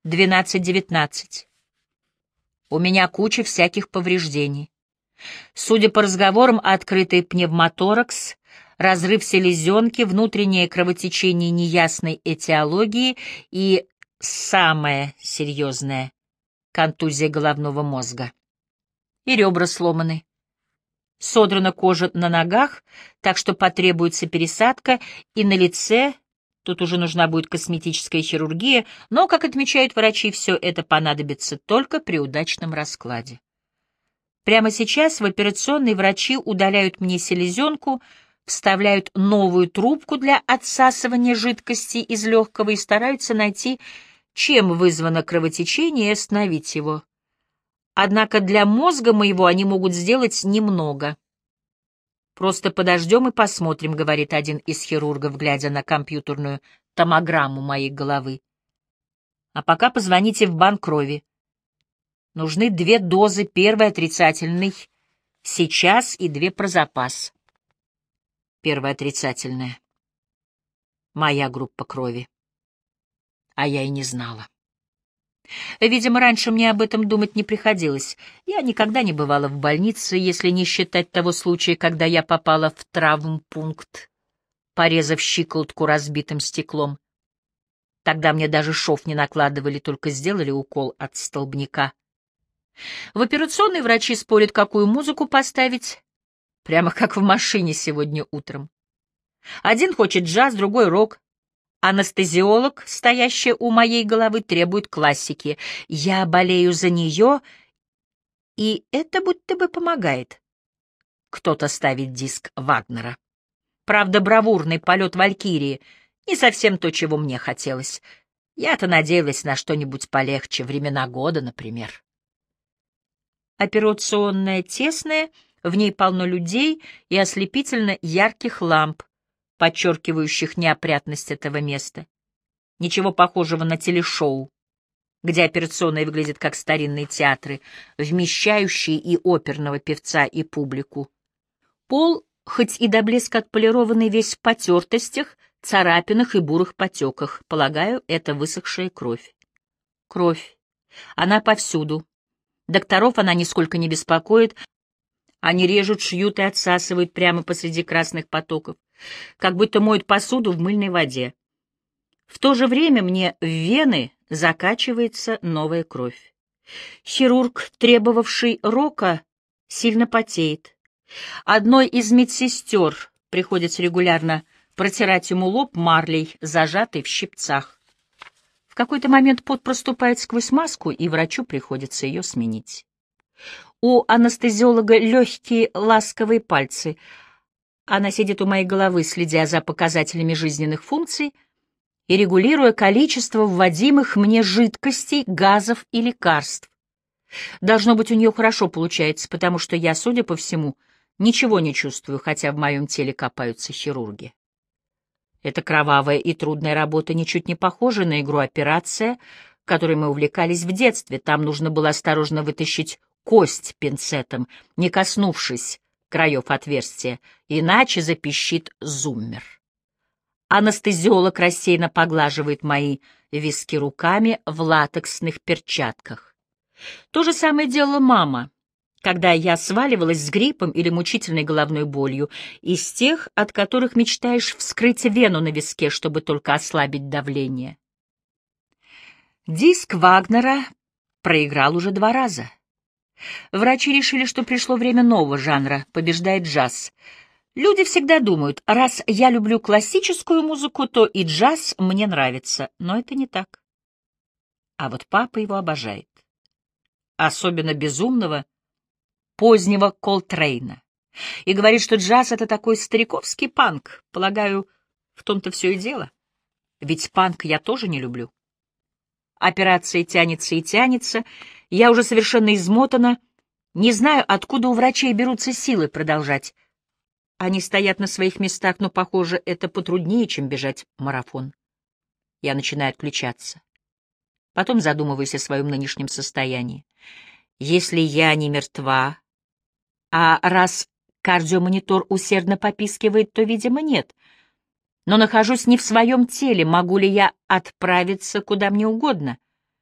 12-19. У меня куча всяких повреждений. Судя по разговорам, открытый пневмоторакс, разрыв селезенки, внутреннее кровотечение неясной этиологии и, самое серьезное, контузия головного мозга. И ребра сломаны. Содрана кожа на ногах, так что потребуется пересадка, и на лице, тут уже нужна будет косметическая хирургия, но, как отмечают врачи, все это понадобится только при удачном раскладе. Прямо сейчас в операционной врачи удаляют мне селезенку, вставляют новую трубку для отсасывания жидкости из легкого и стараются найти, чем вызвано кровотечение, и остановить его. Однако для мозга моего они могут сделать немного. «Просто подождем и посмотрим», — говорит один из хирургов, глядя на компьютерную томограмму моей головы. «А пока позвоните в банк крови. Нужны 2 дозы, первой отрицательной сейчас и 2 про запас». Первая отрицательная. Моя группа крови. А я и не знала. Видимо, раньше мне об этом думать не приходилось. Я никогда не бывала в больнице, если не считать того случая, когда я попала в травмпункт, порезав щиколотку разбитым стеклом. Тогда мне даже шов не накладывали, только сделали укол от столбняка. В операционной врачи спорят, какую музыку поставить, прямо как в машине сегодня утром. Один хочет джаз, другой — рок. Анестезиолог, стоящая у моей головы, требует классики. Я болею за нее, и это будто бы помогает. Кто-то ставит диск Вагнера. Правда, бравурный полет Валькирии — не совсем то, чего мне хотелось. Я-то надеялась на что-нибудь полегче, «Времена года», например. Операционная тесная, в ней полно людей и ослепительно ярких ламп, подчеркивающих неопрятность этого места. Ничего похожего на телешоу, где операционные выглядят как старинные театры, вмещающие и оперного певца, и публику. Пол, хоть и до блеска отполированный, весь в потертостях, царапинах и бурых потеках. Полагаю, это высохшая кровь. Кровь. Она повсюду. Докторов она нисколько не беспокоит. Они режут, шьют и отсасывают прямо посреди красных потоков, как будто моют посуду в мыльной воде. В то же время мне в вены закачивается новая кровь. Хирург, требовавший рока, сильно потеет. Одной из медсестер приходится регулярно протирать ему лоб марлей, зажатой в щипцах. В какой-то момент пот проступает сквозь маску, и врачу приходится ее сменить. У анестезиолога легкие ласковые пальцы. Она сидит у моей головы, следя за показателями жизненных функций и регулируя количество вводимых мне жидкостей, газов и лекарств. Должно быть, у нее хорошо получается, потому что я, судя по всему, ничего не чувствую, хотя в моем теле копаются хирурги. Эта кровавая и трудная работа ничуть не похожа на игру «Операция», которой мы увлекались в детстве. Там нужно было осторожно вытащить кость пинцетом, не коснувшись краев отверстия, иначе запищит зуммер. Анестезиолог рассеянно поглаживает мои виски руками в латексных перчатках. То же самое делала мама, когда я сваливалась с гриппом или мучительной головной болью, из тех, от которых мечтаешь вскрыть вену на виске, чтобы только ослабить давление. Диск Вагнера проиграл уже 2 раза. Врачи решили, что пришло время нового жанра, побеждает джаз. Люди всегда думают, раз я люблю классическую музыку, то и джаз мне нравится, но это не так. А вот папа его обожает. Особенно безумного, позднего Колтрейна. И говорит, что джаз — это такой стариковский панк. Полагаю, в том-то все и дело. Ведь панк я тоже не люблю. Операция тянется и тянется. Я уже совершенно измотана. Не знаю, откуда у врачей берутся силы продолжать. Они стоят на своих местах, но, похоже, это потруднее, чем бежать марафон. Я начинаю отключаться. Потом задумываюсь о своем нынешнем состоянии. Если я не мертва, а раз кардиомонитор усердно попискивает, то, видимо, нет. Но нахожусь не в своем теле, могу ли я отправиться куда мне угодно?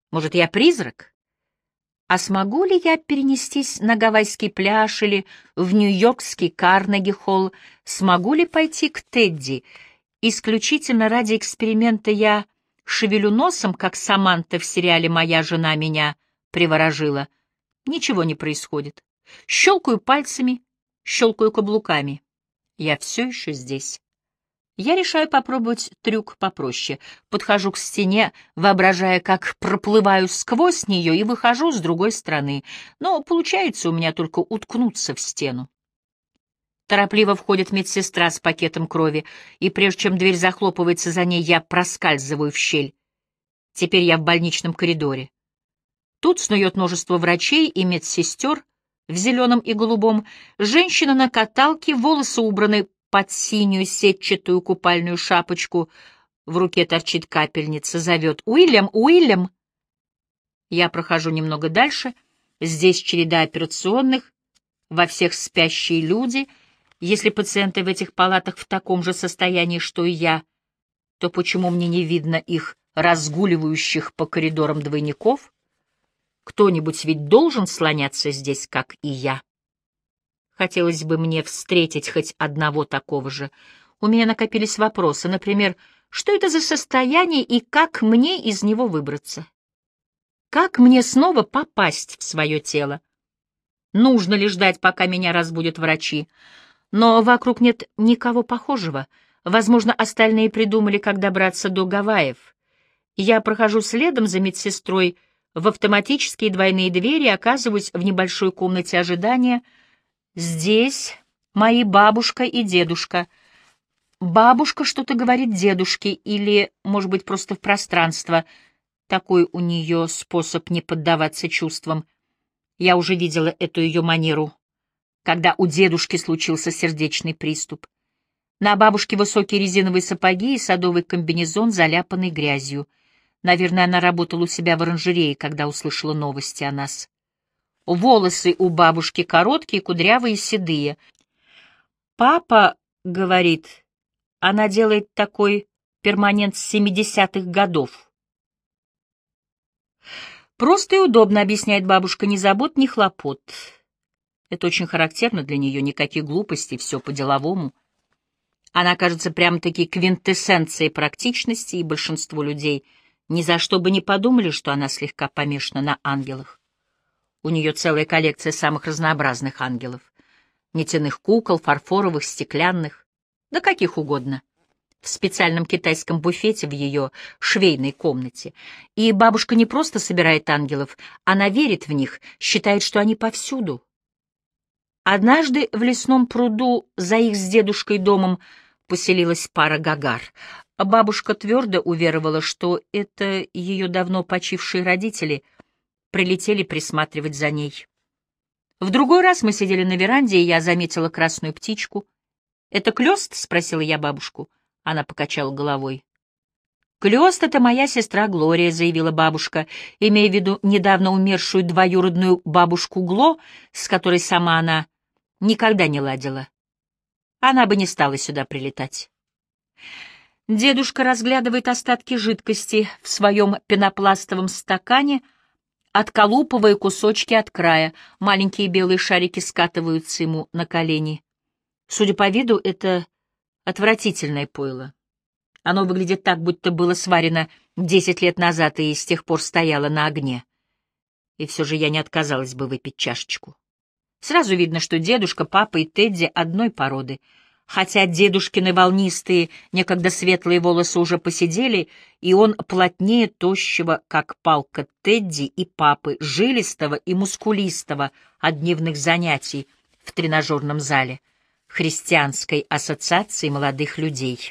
Может, я призрак? А смогу ли я перенестись на гавайский пляж или в нью-йоркский Карнеги-холл? Смогу ли пойти к Тедди? Исключительно ради эксперимента я шевелю носом, как Саманта в сериале «Моя жена меня приворожила». Ничего не происходит. Щелкаю пальцами, щелкаю каблуками. Я все еще здесь. Я решаю попробовать трюк попроще. Подхожу к стене, воображая, как проплываю сквозь нее и выхожу с другой стороны. Но получается у меня только уткнуться в стену. Торопливо входит медсестра с пакетом крови, и прежде чем дверь захлопывается за ней, я проскальзываю в щель. Теперь я в больничном коридоре. Тут снует множество врачей и медсестер в зеленом и голубом. Женщина на каталке, волосы убраны под синюю сетчатую купальную шапочку. В руке торчит капельница, зовет «Уильям! Уильям!». Я прохожу немного дальше. Здесь череда операционных, во всех спящие люди. Если пациенты в этих палатах в таком же состоянии, что и я, то почему мне не видно их разгуливающих по коридорам двойников? Кто-нибудь ведь должен слоняться здесь, как и я. Хотелось бы мне встретить хоть одного такого же. У меня накопились вопросы, например, что это за состояние и как мне из него выбраться? Как мне снова попасть в свое тело? Нужно ли ждать, пока меня разбудят врачи? Но вокруг нет никого похожего. Возможно, остальные придумали, как добраться до Гавайев. Я прохожу следом за медсестрой в автоматические двойные двери и оказываюсь в небольшой комнате ожидания. Здесь мои бабушка и дедушка. Бабушка что-то говорит дедушке или, может быть, просто в пространство. Такой у нее способ не поддаваться чувствам. Я уже видела эту ее манеру, когда у дедушки случился сердечный приступ. На бабушке высокие резиновые сапоги и садовый комбинезон, заляпанный грязью. Наверное, она работала у себя в оранжерее, когда услышала новости о нас. Волосы у бабушки короткие, кудрявые, седые. Папа говорит, она делает такой перманент с 70-х годов. Просто и удобно, объясняет бабушка, ни забот, ни хлопот. Это очень характерно для нее, никаких глупостей, все по-деловому. Она кажется прямо-таки квинтэссенцией практичности, и большинство людей ни за что бы не подумали, что она слегка помешана на ангелах. У нее целая коллекция самых разнообразных ангелов. Нетяных кукол, фарфоровых, стеклянных, да каких угодно. В специальном китайском буфете в ее швейной комнате. И бабушка не просто собирает ангелов, она верит в них, считает, что они повсюду. Однажды в лесном пруду за их с дедушкой домом поселилась пара гагар. Бабушка твердо уверовала, что это ее давно почившие родители прилетели присматривать за ней. В другой раз мы сидели на веранде, и я заметила красную птичку. «Это клёст?» — спросила я бабушку. Она покачала головой. «Клёст — это моя сестра Глория», — заявила бабушка, имея в виду недавно умершую двоюродную бабушку Гло, с которой сама она никогда не ладила. Она бы не стала сюда прилетать. Дедушка разглядывает остатки жидкости в своем пенопластовом стакане, отколупывая кусочки от края. Маленькие белые шарики скатываются ему на колени. Судя по виду, это отвратительное пойло. Оно выглядит так, будто было сварено 10 лет назад и с тех пор стояло на огне. И все же я не отказалась бы выпить чашечку. Сразу видно, что дедушка, папа и Тедди одной породы. Хотя дедушкины волнистые, некогда светлые волосы уже поседели, и он плотнее тощего, как палка Тедди и папы, жилистого и мускулистого от дневных занятий в тренажерном зале Христианской ассоциации молодых людей.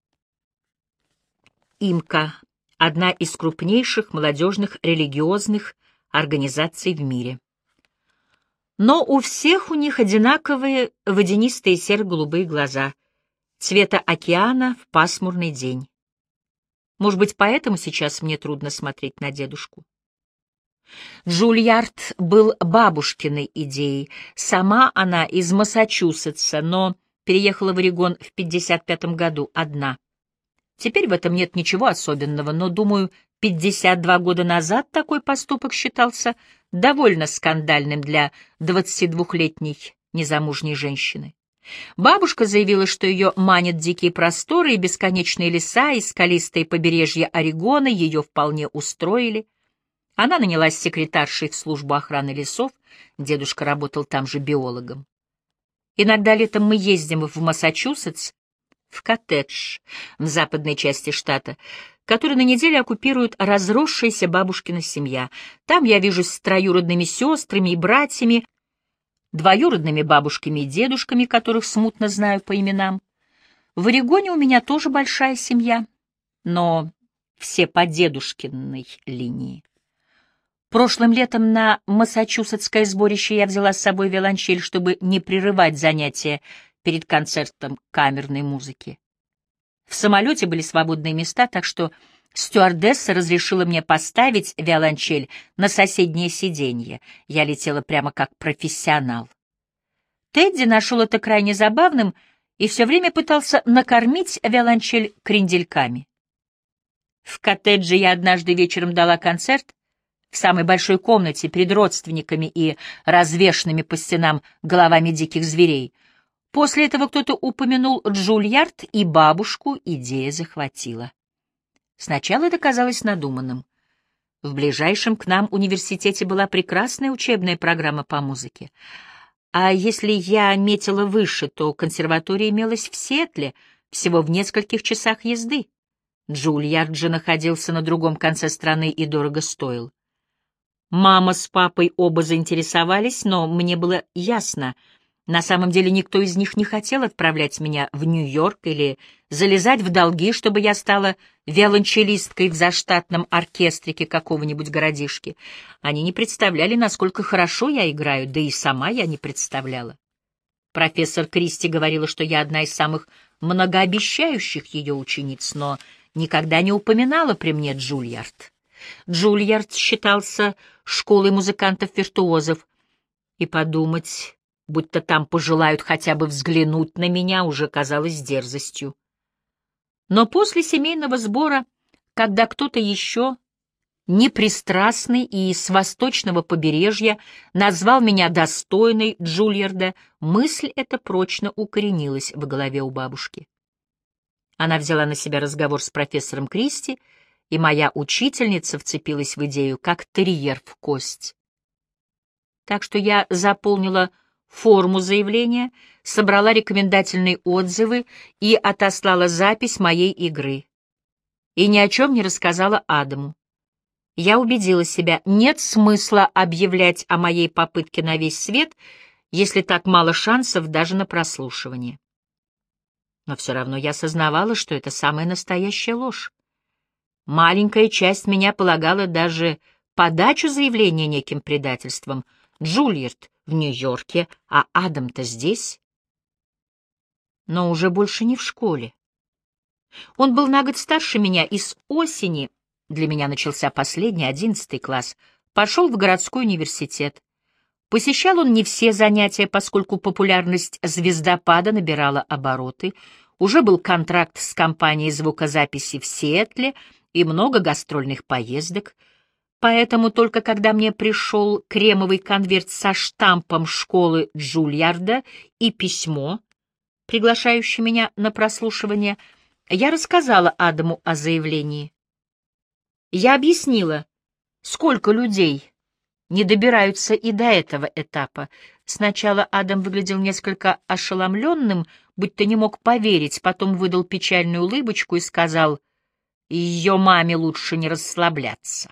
ИМКА — одна из крупнейших молодежных религиозных организаций в мире. Но у всех у них одинаковые водянистые серо-голубые глаза, цвета океана в пасмурный день. Может быть, поэтому сейчас мне трудно смотреть на дедушку. Джульярд был бабушкиной идеей. Сама она из Массачусетса, но переехала в Орегон в 1955 году одна. Теперь в этом нет ничего особенного, но, думаю, 52 года назад такой поступок считался довольно скандальным для 22-летней незамужней женщины. Бабушка заявила, что ее манят дикие просторы и бесконечные леса, и скалистые побережья Орегона ее вполне устроили. Она нанялась секретаршей в службу охраны лесов, дедушка работал там же биологом. Иногда летом мы ездим в Массачусетс, в коттедж в западной части штата, который на неделю оккупирует разросшаяся бабушкина семья. Там я вижусь с троюродными сестрами и братьями, двоюродными бабушками и дедушками, которых смутно знаю по именам. В Орегоне у меня тоже большая семья, но все по дедушкиной линии. Прошлым летом на массачусетское сборище я взяла с собой виолончель, чтобы не прерывать занятия перед концертом камерной музыки. В самолете были свободные места, так что стюардесса разрешила мне поставить виолончель на соседнее сиденье. Я летела прямо как профессионал. Тедди нашел это крайне забавным и все время пытался накормить виолончель крендельками. В коттедже я однажды вечером дала концерт в самой большой комнате перед родственниками и развешанными по стенам головами диких зверей. После этого кто-то упомянул Джульярд, и бабушку идея захватила. Сначала это казалось надуманным. В ближайшем к нам университете была прекрасная учебная программа по музыке. А если я метила выше, то консерватория имелась в Сиэтле, всего в нескольких часах езды. Джульярд же находился на другом конце страны и дорого стоил. Мама с папой оба заинтересовались, но мне было ясно, на самом деле никто из них не хотел отправлять меня в Нью-Йорк или залезать в долги, чтобы я стала виолончелисткой в заштатном оркестрике какого-нибудь городишки. Они не представляли, насколько хорошо я играю, да и сама я не представляла. Профессор Кристи говорила, что я одна из самых многообещающих ее учениц, но никогда не упоминала при мне Джульярд. Джульярд считался школой музыкантов-виртуозов, и подумать, будто там пожелают хотя бы взглянуть на меня, уже казалось дерзостью. Но после семейного сбора, когда кто-то еще, непристрастный и с восточного побережья, назвал меня достойной Джульярда, мысль эта прочно укоренилась в голове у бабушки. Она взяла на себя разговор с профессором Кристи, и моя учительница вцепилась в идею, как терьер в кость. Так что я заполнила форму заявления, собрала рекомендательные отзывы и отослала запись моей игры. И ни о чем не рассказала Адаму. Я убедила себя, нет смысла объявлять о моей попытке на весь свет, если так мало шансов даже на прослушивание. Но все равно я сознавала, что это самая настоящая ложь. Маленькая часть меня полагала даже подачу заявления неким предательством. Джульярд в Нью-Йорке, а Адам-то здесь. Но уже больше не в школе. Он был на год старше меня, и с осени, для меня начался последний, 11 класс, пошел в городской университет. Посещал он не все занятия, поскольку популярность звездопада набирала обороты. Уже был контракт с компанией звукозаписи в Сиэтле и много гастрольных поездок. Поэтому только когда мне пришел кремовый конверт со штампом школы Джульярда и письмо, приглашающее меня на прослушивание, я рассказала Адаму о заявлении. Я объяснила, сколько людей не добираются и до этого этапа. Сначала Адам выглядел несколько ошеломленным, будто не мог поверить, потом выдал печальную улыбочку и сказал, «Ее маме лучше не расслабляться».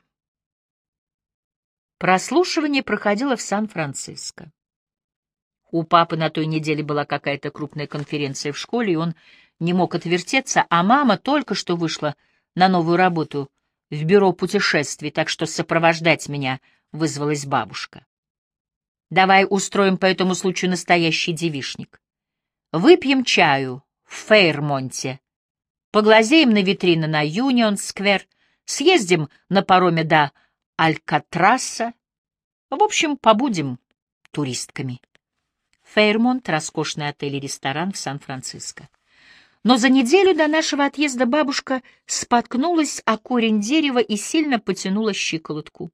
Прослушивание проходило в Сан-Франциско. У папы на той неделе была какая-то крупная конференция в школе, и он не мог отвертеться, а мама только что вышла на новую работу в бюро путешествий, так что сопровождать меня вызвалась бабушка. «Давай устроим по этому случаю настоящий девичник. Выпьем чаю в Фейрмонте, поглазеем на витрины на Юнион-сквер, съездим на пароме до Алькатраса. В общем, побудем туристками». Фейрмонт — роскошный отель и ресторан в Сан-Франциско. Но за неделю до нашего отъезда бабушка споткнулась о корень дерева и сильно потянула щиколотку.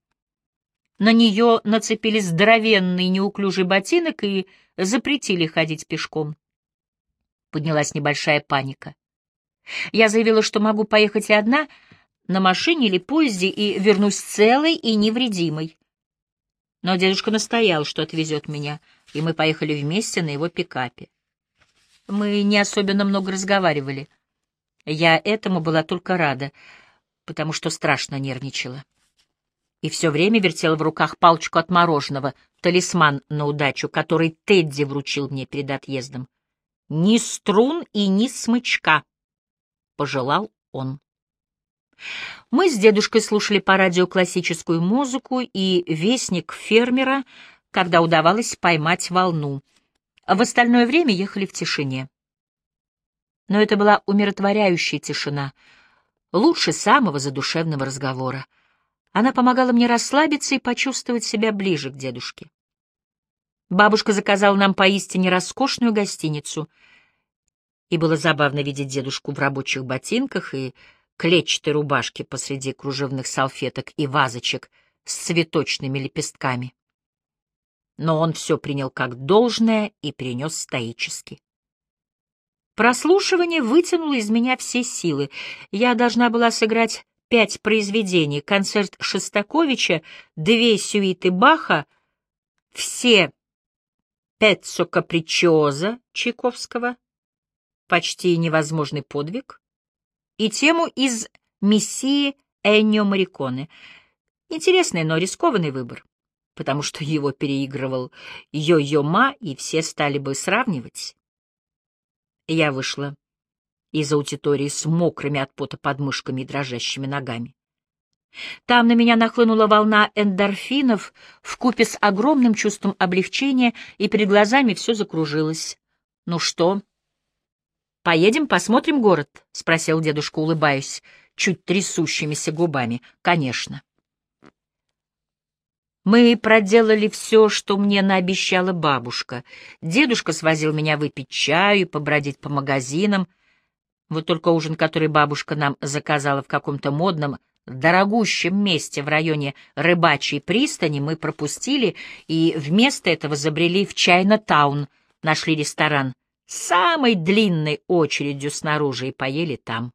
На нее нацепили здоровенный неуклюжий ботинок и запретили ходить пешком. Поднялась небольшая паника. Я заявила, что могу поехать и одна, на машине или поезде, и вернусь целой и невредимой. Но дедушка настоял, что отвезет меня, и мы поехали вместе на его пикапе. Мы не особенно много разговаривали. Я этому была только рада, потому что страшно нервничала. И все время вертела в руках палочку от мороженого, талисман на удачу, который Тедди вручил мне перед отъездом. «Ни струн и ни смычка», — пожелал он. Мы с дедушкой слушали по радио классическую музыку и «Вестник фермера», когда удавалось поймать волну. В остальное время ехали в тишине. Но это была умиротворяющая тишина, лучше самого задушевного разговора. Она помогала мне расслабиться и почувствовать себя ближе к дедушке. Бабушка заказала нам поистине роскошную гостиницу, и было забавно видеть дедушку в рабочих ботинках и клетчатой рубашке посреди кружевных салфеток и вазочек с цветочными лепестками. Но он все принял как должное и перенес стоически. Прослушивание вытянуло из меня все силы. Я должна была сыграть 5 произведений, концерт Шостаковича, 2 сюиты Баха, все «Пеццо капричозо» Чайковского, «Почти невозможный подвиг» и тему из «Мессии» Эннио Морриконе. Интересный, но рискованный выбор, потому что его переигрывал Йо-Йо Ма, и все стали бы сравнивать. Я вышла из аудитории с мокрыми от пота подмышками и дрожащими ногами. Там на меня нахлынула волна эндорфинов вкупе с огромным чувством облегчения, и перед глазами все закружилось. «Ну что, поедем посмотрим город?» — спросил дедушка, улыбаясь, чуть трясущимися губами. «Конечно». Мы проделали все, что мне наобещала бабушка. Дедушка свозил меня выпить чаю и побродить по магазинам. Вот только ужин, который бабушка нам заказала в каком-то модном, дорогущем месте в районе Рыбачьей пристани, мы пропустили и вместо этого забрели в Чайна-таун, нашли ресторан с самой длинной очередью снаружи и поели там.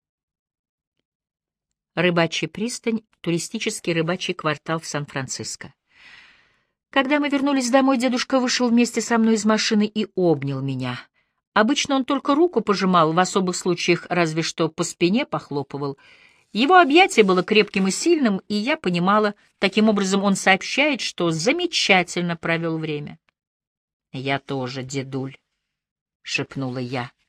Рыбачья пристань — туристический рыбачий квартал в Сан-Франциско. Когда мы вернулись домой, дедушка вышел вместе со мной из машины и обнял меня. Обычно он только руку пожимал, в особых случаях разве что по спине похлопывал. Его объятие было крепким и сильным, и я понимала, таким образом он сообщает, что замечательно провел время. «Я тоже, дедуль», — шепнула я.